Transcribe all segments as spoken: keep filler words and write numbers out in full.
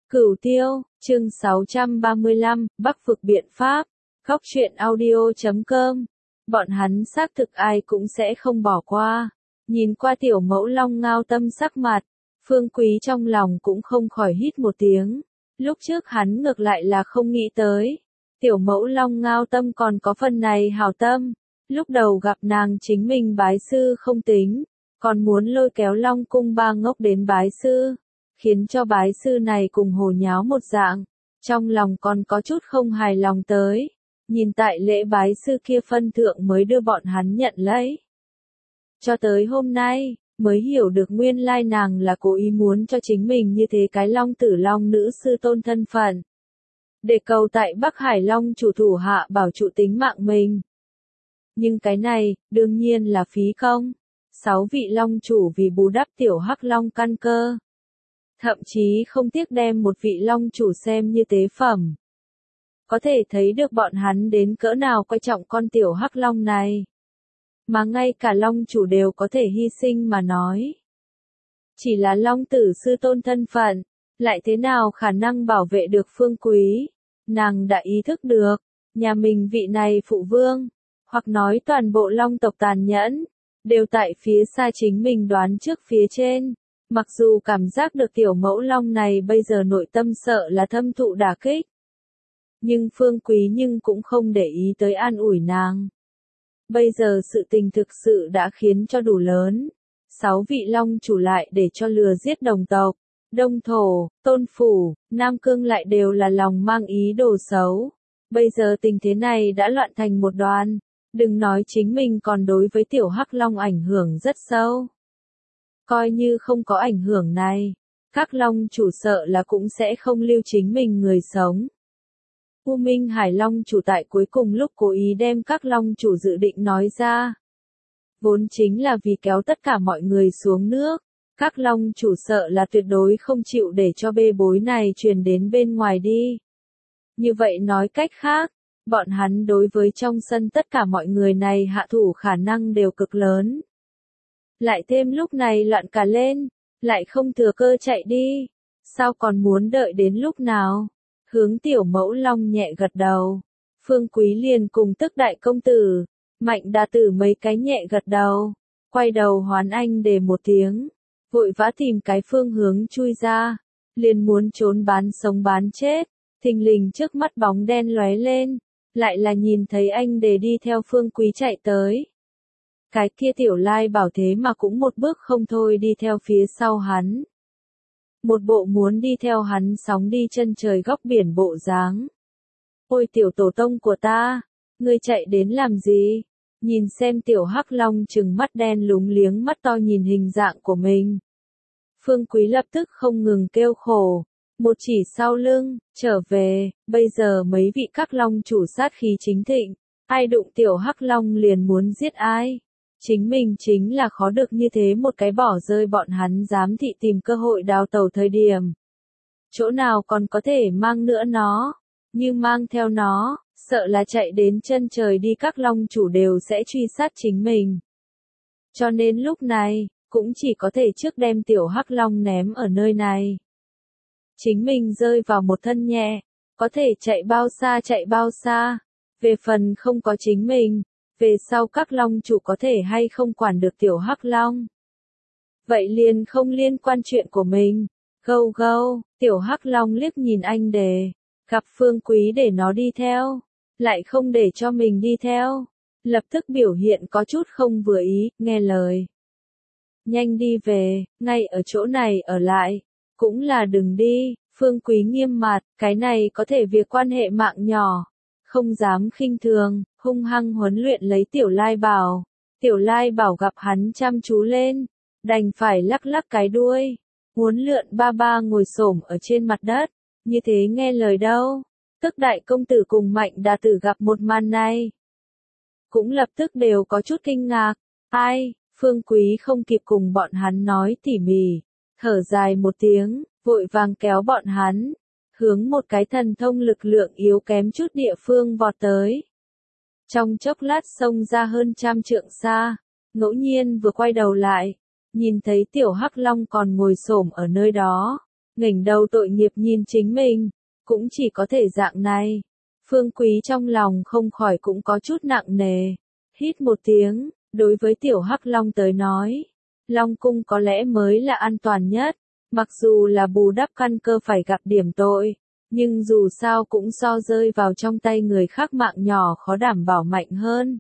Cửu Tiêu, chương sáu trăm ba mươi lăm, Bắc vực biện pháp, Góc truyện audio chấm com. Bọn hắn xác thực ai cũng sẽ không bỏ qua. Nhìn qua tiểu mẫu Long Ngao Tâm sắc mặt, Phương Quý trong lòng cũng không khỏi hít một tiếng. Lúc trước hắn ngược lại là không nghĩ tới. Tiểu mẫu Long Ngao Tâm còn có phần này hảo tâm. Lúc đầu gặp nàng chính mình bái sư không tính, còn muốn lôi kéo Long Cung ba ngốc đến bái sư, khiến cho bái sư này cùng hồ nháo một dạng, trong lòng còn có chút không hài lòng tới, nhìn tại lễ bái sư kia phân thượng mới đưa bọn hắn nhận lấy. Cho tới hôm nay, mới hiểu được nguyên lai nàng là cố ý muốn cho chính mình như thế cái Long Tử Long Nữ sư tôn thân phận, để cầu tại Bắc Hải Long chủ thủ hạ bảo trụ tính mạng mình. Nhưng cái này, đương nhiên là phí công. Sáu vị Long chủ vì bù đắp tiểu Hắc Long căn cơ, thậm chí không tiếc đem một vị Long chủ xem như tế phẩm. Có thể thấy được bọn hắn đến cỡ nào coi trọng con tiểu Hắc Long này. Mà ngay cả Long chủ đều có thể hy sinh mà nói. Chỉ là Long tử sư tôn thân phận, lại thế nào khả năng bảo vệ được Phương Quý. Nàng đã ý thức được, nhà mình vị này phụ vương, hoặc nói toàn bộ Long tộc tàn nhẫn, đều tại phía xa chính mình đoán trước phía trên. Mặc dù cảm giác được tiểu mẫu Long này bây giờ nội tâm sợ là thâm thụ đả kích, nhưng Phương Quý nhưng cũng không để ý tới an ủi nàng. Bây giờ sự tình thực sự đã khiến cho đủ lớn. Sáu vị Long chủ lại để cho lừa giết đồng tộc, Đông Thổ, Tôn Phủ, Nam Cương lại đều là lòng mang ý đồ xấu. Bây giờ tình thế này đã loạn thành một đoàn. Đừng nói chính mình còn đối với tiểu Hắc Long ảnh hưởng rất sâu. Coi như không có ảnh hưởng này, các Long chủ sợ là cũng sẽ không lưu chính mình người sống. U Minh Hải Long chủ tại cuối cùng lúc cố ý đem các Long chủ dự định nói ra. Vốn chính là vì kéo tất cả mọi người xuống nước. Các Long chủ sợ là tuyệt đối không chịu để cho bê bối này truyền đến bên ngoài đi. Như vậy nói cách khác, bọn hắn đối với trong sân tất cả mọi người này hạ thủ khả năng đều cực lớn. Lại thêm lúc này loạn cả lên, lại không thừa cơ chạy đi. Sao còn muốn đợi đến lúc nào? Hướng tiểu mẫu Long nhẹ gật đầu. Phương Quý liền cùng tức đại công tử, Mạnh Đà Tử mấy cái nhẹ gật đầu. Quay đầu hoán anh để một tiếng. Vội vã tìm cái phương hướng chui ra. Liền muốn trốn bán sống bán chết. Thình lình trước mắt bóng đen lóe lên. Lại là nhìn thấy anh để đi theo Phương Quý chạy tới. Cái kia tiểu lai bảo thế mà cũng một bước không thôi đi theo phía sau hắn. Một bộ muốn đi theo hắn sóng đi chân trời góc biển bộ dáng. Ôi tiểu tổ tông của ta, ngươi chạy đến làm gì? Nhìn xem tiểu Hắc Long trừng mắt đen lúng liếng mắt to nhìn hình dạng của mình. Phương Quý lập tức không ngừng kêu khổ. Một chỉ sau lưng, trở về, bây giờ mấy vị các Long chủ sát khí chính thịnh. Ai đụng tiểu Hắc Long liền muốn giết ai. Chính mình chính là khó được như thế một cái bỏ rơi bọn hắn dám thị tìm cơ hội đào tẩu thời điểm. Chỗ nào còn có thể mang nữa nó, như mang theo nó, sợ là chạy đến chân trời đi các Long chủ đều sẽ truy sát chính mình. Cho nên lúc này, cũng chỉ có thể trước đem tiểu Hắc Long ném ở nơi này. Chính mình rơi vào một thân nhẹ, có thể chạy bao xa chạy bao xa, về phần không có chính mình. Về sau các Long chủ có thể hay không quản được tiểu Hắc Long. Vậy liền không liên quan chuyện của mình. Gâu gâu, tiểu Hắc Long liếc nhìn anh đề. Gặp Phương Quý để nó đi theo. Lại không để cho mình đi theo. Lập tức biểu hiện có chút không vừa ý, nghe lời. Nhanh đi về, ngay ở chỗ này ở lại. Cũng là đừng đi, Phương Quý nghiêm mặt, cái này có thể việc quan hệ mạng nhỏ. Không dám khinh thường, hung hăng huấn luyện lấy tiểu lai bảo. Tiểu lai bảo gặp hắn chăm chú lên, đành phải lắc lắc cái đuôi. Muốn lượn ba ba ngồi xổm ở trên mặt đất, như thế nghe lời đâu. Tức đại công tử cùng Mạnh Đà Tử gặp một màn này. Cũng lập tức đều có chút kinh ngạc. Ai, Phương Quý không kịp cùng bọn hắn nói tỉ mỉ. Thở dài một tiếng, vội vàng kéo bọn hắn. Hướng một cái thần thông lực lượng yếu kém chút địa phương vọt tới. Trong chốc lát xông ra hơn trăm trượng xa, ngẫu nhiên vừa quay đầu lại, nhìn thấy tiểu Hắc Long còn ngồi xổm ở nơi đó, ngẩng đầu tội nghiệp nhìn chính mình, cũng chỉ có thể dạng này. Phương Quý trong lòng không khỏi cũng có chút nặng nề, hít một tiếng, đối với tiểu Hắc Long tới nói, Long Cung có lẽ mới là an toàn nhất, mặc dù là bù đắp căn cơ phải gặp điểm tội, nhưng dù sao cũng so rơi vào trong tay người khác mạng nhỏ khó đảm bảo mạnh hơn.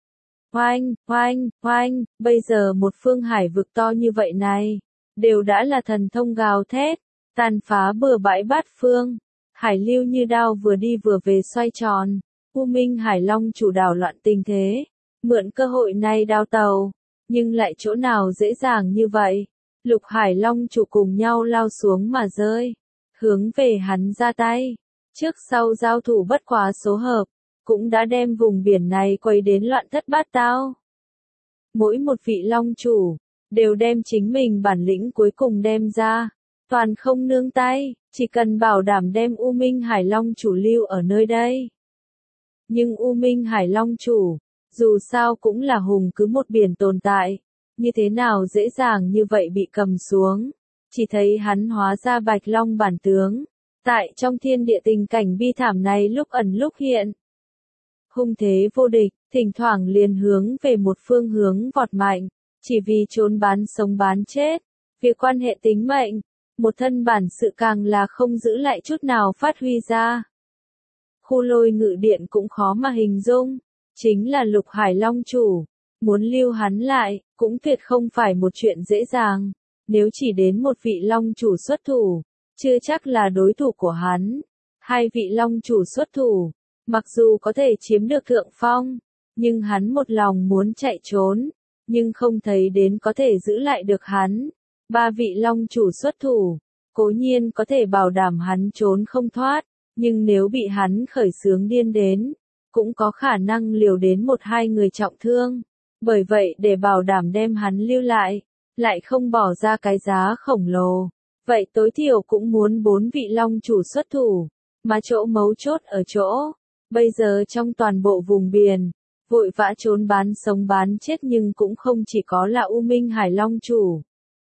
Oanh, oanh, oanh, bây giờ một phương hải vực to như vậy này, đều đã là thần thông gào thét, tàn phá bừa bãi bát phương, hải lưu như đao vừa đi vừa về xoay tròn, U Minh Hải Long chủ đảo loạn tình thế, mượn cơ hội này đao tàu, nhưng lại chỗ nào dễ dàng như vậy, Lục Hải Long chủ cùng nhau lao xuống mà rơi, hướng về hắn ra tay, trước sau giao thủ bất quá số hợp, cũng đã đem vùng biển này quấy đến loạn thất bát tao. Mỗi một vị long chủ, đều đem chính mình bản lĩnh cuối cùng đem ra, toàn không nương tay, chỉ cần bảo đảm đem U Minh Hải Long chủ lưu ở nơi đây. Nhưng U Minh Hải Long chủ, dù sao cũng là hùng cứ một biển tồn tại, như thế nào dễ dàng như vậy bị cầm xuống, chỉ thấy hắn hóa ra Bạch Long bản tướng, tại trong thiên địa tình cảnh bi thảm này lúc ẩn lúc hiện. Hung thế vô địch, thỉnh thoảng liền hướng về một phương hướng vọt mạnh, chỉ vì trốn bán sống bán chết, việc quan hệ tính mệnh, một thân bản sự càng là không giữ lại chút nào phát huy ra. Khu Lôi Ngự Điện cũng khó mà hình dung, chính là Lục Hải Long chủ, muốn lưu hắn lại, cũng tuyệt không phải một chuyện dễ dàng, nếu chỉ đến một vị Long chủ xuất thủ, chưa chắc là đối thủ của hắn, hai vị Long chủ xuất thủ, mặc dù có thể chiếm được thượng phong, nhưng hắn một lòng muốn chạy trốn, nhưng không thấy đến có thể giữ lại được hắn. Ba vị Long chủ xuất thủ, cố nhiên có thể bảo đảm hắn trốn không thoát, nhưng nếu bị hắn khởi xướng điên đến, cũng có khả năng liều đến một hai người trọng thương. Bởi vậy để bảo đảm đem hắn lưu lại, lại không bỏ ra cái giá khổng lồ, vậy tối thiểu cũng muốn bốn vị Long chủ xuất thủ, mà chỗ mấu chốt ở chỗ, bây giờ trong toàn bộ vùng biển, vội vã trốn bán sống bán chết nhưng cũng không chỉ có là U Minh Hải Long chủ.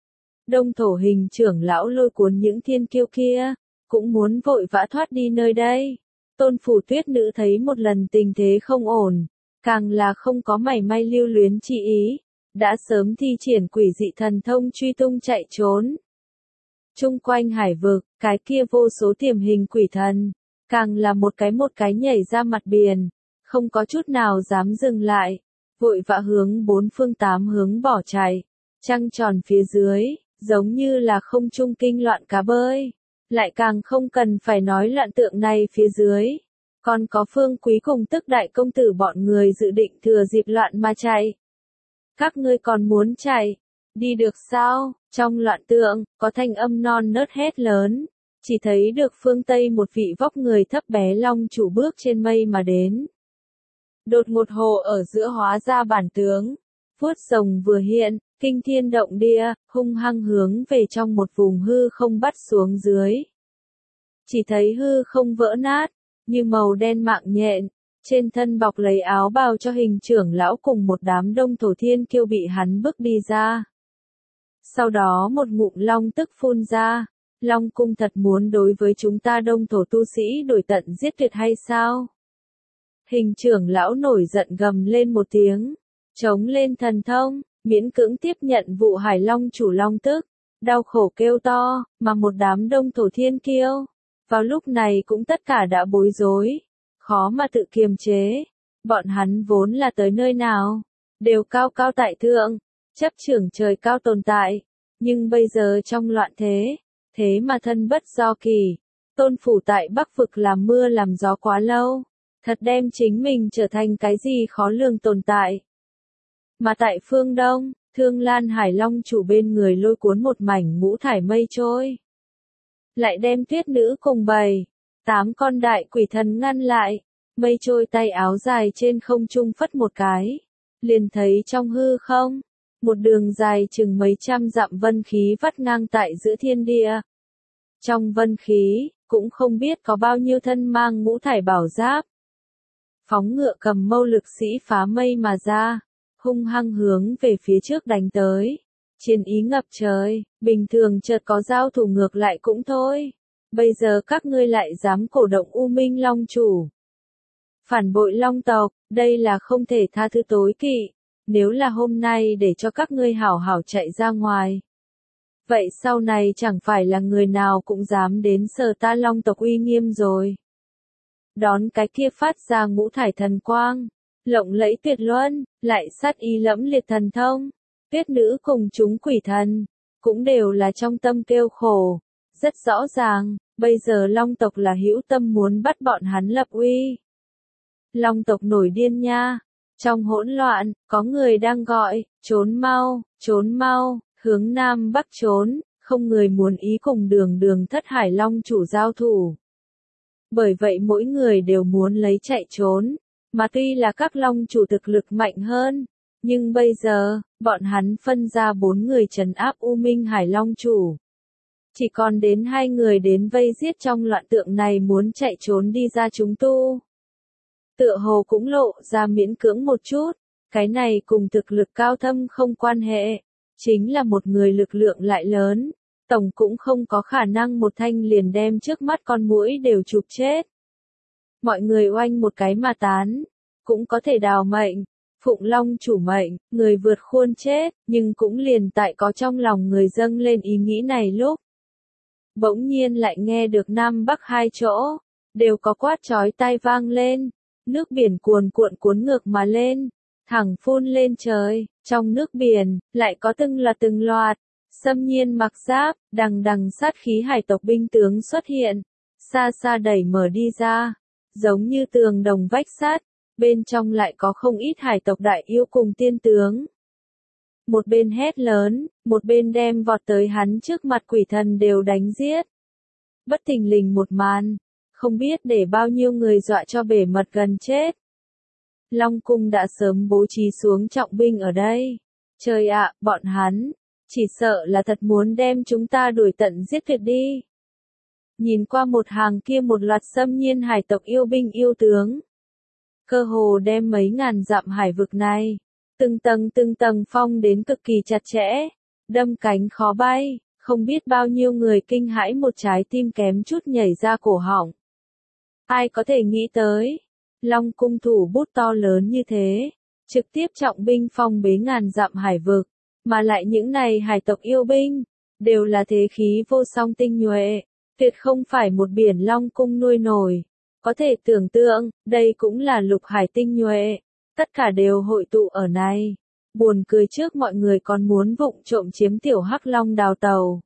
Đông Thổ Hình trưởng lão lôi cuốn những thiên kiêu kia, cũng muốn vội vã thoát đi nơi đây. Tôn Phủ Tuyết Nữ thấy một lần tình thế không ổn, càng là không có mảy may lưu luyến chi ý, đã sớm thi triển quỷ dị thần thông truy tung chạy trốn. Trung quanh hải vực, cái kia vô số tiềm hình quỷ thần, càng là một cái một cái nhảy ra mặt biển, không có chút nào dám dừng lại, vội vã hướng bốn phương tám hướng bỏ chạy, trăng tròn phía dưới, giống như là không trung kinh loạn cá bơi, lại càng không cần phải nói loạn tượng này phía dưới, còn có Phương Quý cùng Tức đại công tử bọn người dự định thừa dịp loạn mà chạy. Các ngươi còn muốn chạy, đi được sao? Trong loạn tượng, có thanh âm non nớt hét lớn, chỉ thấy được phương Tây một vị vóc người thấp bé Long chủ bước trên mây mà đến. Đột ngột hồ ở giữa hóa ra bản tướng, vuốt rồng vừa hiện, kinh thiên động địa, hung hăng hướng về trong một vùng hư không bắt xuống dưới. Chỉ thấy hư không vỡ nát, như màu đen mạng nhện, trên thân bọc lấy áo bào cho hình trưởng lão cùng một đám đông thổ thiên kiêu bị hắn bước đi ra. Sau đó một ngụm long tức phun ra, Long cung thật muốn đối với chúng ta đông thổ tu sĩ đổi tận giết tuyệt hay sao? Hình trưởng lão nổi giận gầm lên một tiếng, chống lên thần thông, miễn cưỡng tiếp nhận vụ Hải Long chủ long tức, đau khổ kêu to, mà một đám đông thổ thiên kiêu, vào lúc này cũng tất cả đã bối rối, khó mà tự kiềm chế, bọn hắn vốn là tới nơi nào, đều cao cao tại thượng, chấp trưởng trời cao tồn tại, nhưng bây giờ trong loạn thế, thế mà thân bất do kỳ, Tôn Phủ tại Bắc vực làm mưa làm gió quá lâu, thật đem chính mình trở thành cái gì khó lường tồn tại. Mà tại phương Đông, Thương Lan Hải Long chủ bên người lôi cuốn một mảnh ngũ thải mây trôi, lại đem Tuyết Nữ cùng bầy, tám con đại quỷ thần ngăn lại, mây trôi tay áo dài trên không trung phất một cái, liền thấy trong hư không, một đường dài chừng mấy trăm dặm vân khí vắt ngang tại giữa thiên địa. Trong vân khí, cũng không biết có bao nhiêu thân mang ngũ thải bảo giáp. Phóng ngựa cầm mâu lực sĩ phá mây mà ra, hung hăng hướng về phía trước đánh tới. chiến ý ngập trời, bình thường chợt có giao thủ ngược lại cũng thôi. Bây giờ các ngươi lại dám cổ động U Minh Long chủ. Phản bội Long tộc, đây là không thể tha thứ tối kỵ. Nếu là hôm nay để cho các ngươi hảo hảo chạy ra ngoài. Vậy sau này chẳng phải là người nào cũng dám đến sờ ta Long tộc uy nghiêm rồi. Đón cái kia phát ra ngũ thải thần quang, lộng lẫy tuyệt luân, lại sát ý lẫm liệt thần thông. Tuyết nữ cùng chúng quỷ thần, cũng đều là trong tâm kêu khổ. Rất rõ ràng, bây giờ Long tộc là hữu tâm muốn bắt bọn hắn lập uy. Long tộc nổi điên nha. Trong hỗn loạn, có người đang gọi, trốn mau, trốn mau, hướng nam bắc trốn, không người muốn ý cùng đường đường thất hải long chủ giao thủ. Bởi vậy mỗi người đều muốn lấy chạy trốn, mà tuy là các long chủ thực lực mạnh hơn, nhưng bây giờ, bọn hắn phân ra bốn người trấn áp U Minh Hải Long chủ. Chỉ còn đến hai người đến vây giết trong loạn tượng này muốn chạy trốn đi ra chúng tu. Tựa hồ cũng lộ ra miễn cưỡng một chút, cái này cùng thực lực cao thâm không quan hệ, chính là một người lực lượng lại lớn, tổng cũng không có khả năng một thanh liền đem trước mắt con muỗi đều chụp chết. Mọi người oanh một cái mà tán, cũng có thể đào mệnh, phụng long chủ mệnh, người vượt khuôn chết, nhưng cũng liền tại có trong lòng người dâng lên ý nghĩ này lúc. Bỗng nhiên lại nghe được Nam Bắc hai chỗ, đều có quát chói tai vang lên. Nước biển cuồn cuộn cuốn ngược mà lên, thẳng phun lên trời, trong nước biển, lại có từng là từng loạt, xâm nhiên mặc giáp, đằng đằng sát khí hải tộc binh tướng xuất hiện, xa xa đẩy mở đi ra, giống như tường đồng vách sắt, bên trong lại có không ít hải tộc đại yêu cùng tiên tướng. Một bên hét lớn, một bên đem vọt tới hắn trước mặt quỷ thần đều đánh giết. Bất thình lình một màn. Không biết để bao nhiêu người dọa cho bể mật gần chết. Long cung đã sớm bố trí xuống trọng binh ở đây. Trời ạ, bọn hắn, chỉ sợ là thật muốn đem chúng ta đuổi tận giết tuyệt đi. Nhìn qua một hàng kia một loạt xâm nhiên hải tộc yêu binh yêu tướng. Cơ hồ đem mấy ngàn dặm hải vực này, từng tầng từng tầng phong đến cực kỳ chặt chẽ, đâm cánh khó bay, không biết bao nhiêu người kinh hãi một trái tim kém chút nhảy ra cổ họng. Ai có thể nghĩ tới, Long cung thủ bút to lớn như thế, trực tiếp trọng binh phong bế ngàn dặm hải vực, mà lại những này hải tộc yêu binh, đều là thế khí vô song tinh nhuệ, tuyệt không phải một biển Long cung nuôi nổi. Có thể tưởng tượng, đây cũng là lục hải tinh nhuệ, tất cả đều hội tụ ở này. Buồn cười trước mọi người còn muốn vụng trộm chiếm tiểu hắc long đào tàu.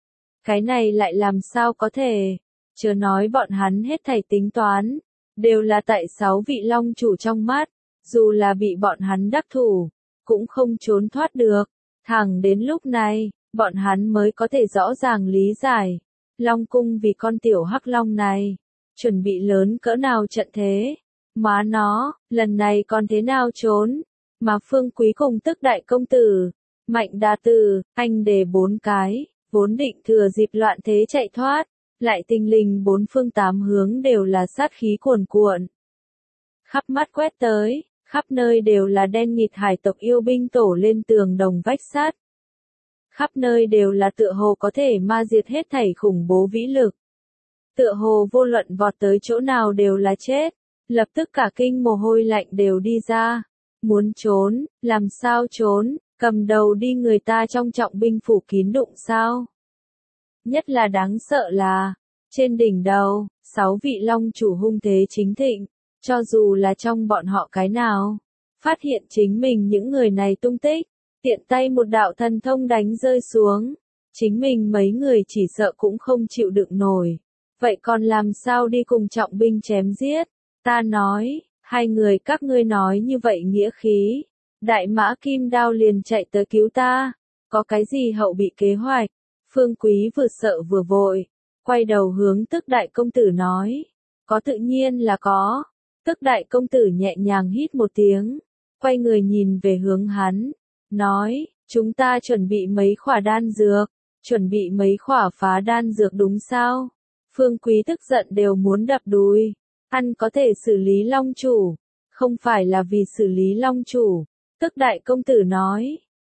Cái này lại làm sao có thể? Chớ nói bọn hắn hết thảy tính toán, đều là tại sáu vị long chủ trong mắt, dù là bị bọn hắn đắc thủ, cũng không trốn thoát được. Thẳng đến lúc này, bọn hắn mới có thể rõ ràng lý giải, Long cung vì con tiểu hắc long này, chuẩn bị lớn cỡ nào trận thế. Má nó, lần này còn thế nào trốn, mà Phương Quý cùng Tức đại công tử, Mạnh Đa Tử, anh đề bốn cái, vốn định thừa dịp loạn thế chạy thoát. Lại tình lình bốn phương tám hướng đều là sát khí cuồn cuộn. Khắp mắt quét tới, khắp nơi đều là đen nghịt hải tộc yêu binh tổ lên tường đồng vách sắt. Khắp nơi đều là tựa hồ có thể ma diệt hết thảy khủng bố vĩ lực. Tựa hồ vô luận vọt tới chỗ nào đều là chết, lập tức cả kinh mồ hôi lạnh đều đi ra. Muốn trốn, làm sao trốn, cầm đầu đi người ta trong trọng binh phủ kín đụng sao? Nhất là đáng sợ là, trên đỉnh đầu, sáu vị long chủ hung thế chính thịnh, cho dù là trong bọn họ cái nào, phát hiện chính mình những người này tung tích, tiện tay một đạo thần thông đánh rơi xuống, chính mình mấy người chỉ sợ cũng không chịu đựng nổi, vậy còn làm sao đi cùng trọng binh chém giết, ta nói, hai người các ngươi nói như vậy nghĩa khí, đại mã kim đao liền chạy tới cứu ta, có cái gì hậu bị kế hoạch. Phương Quý vừa sợ vừa vội, quay đầu hướng Tức đại công tử nói, có tự nhiên là có. Tức đại công tử nhẹ nhàng hít một tiếng, quay người nhìn về hướng hắn, nói, chúng ta chuẩn bị mấy khỏa đan dược, chuẩn bị mấy khỏa phá đan dược đúng sao? Phương Quý tức giận đều muốn đập đùi, ăn có thể xử lý long chủ, không phải là vì xử lý long chủ. Tức đại công tử nói,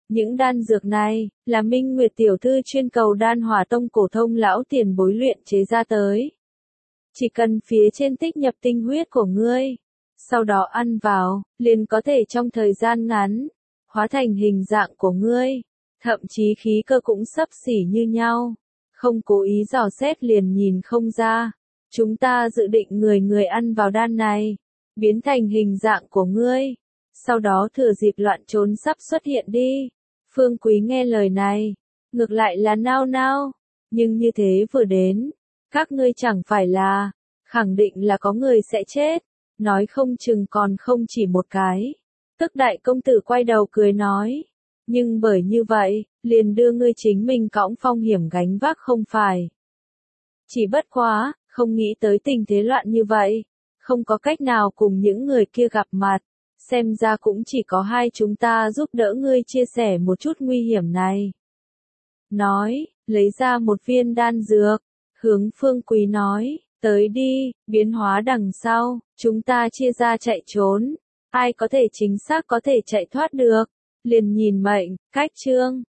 Những đan dược này, là Minh Nguyệt tiểu thư chuyên cầu đan hỏa tông cổ thông lão tiền bối luyện chế ra tới. Chỉ cần phía trên tích nhập tinh huyết của ngươi, sau đó ăn vào, liền có thể trong thời gian ngắn, hóa thành hình dạng của ngươi, thậm chí khí cơ cũng xấp xỉ như nhau, không cố ý dò xét liền nhìn không ra. Chúng ta dự định người người ăn vào đan này, biến thành hình dạng của ngươi, sau đó thừa dịp loạn trốn sắp xuất hiện đi. Phương Quý nghe lời này, ngược lại là nao nao, nhưng như thế vừa đến, các ngươi chẳng phải là, khẳng định là có người sẽ chết, nói không chừng còn không chỉ một cái. Tức đại công tử quay đầu cười nói, nhưng bởi như vậy, liền đưa ngươi chính mình cõng phong hiểm gánh vác không phải. Chỉ bất quá, không nghĩ tới tình thế loạn như vậy, không có cách nào cùng những người kia gặp mặt, xem ra cũng chỉ có hai chúng ta giúp đỡ ngươi chia sẻ một chút nguy hiểm này. Nói, lấy ra một viên đan dược, hướng Phương Quý nói, tới đi, biến hóa đằng sau, chúng ta chia ra chạy trốn, ai có thể chính xác có thể chạy thoát được, liền nhìn mệnh, cách chương.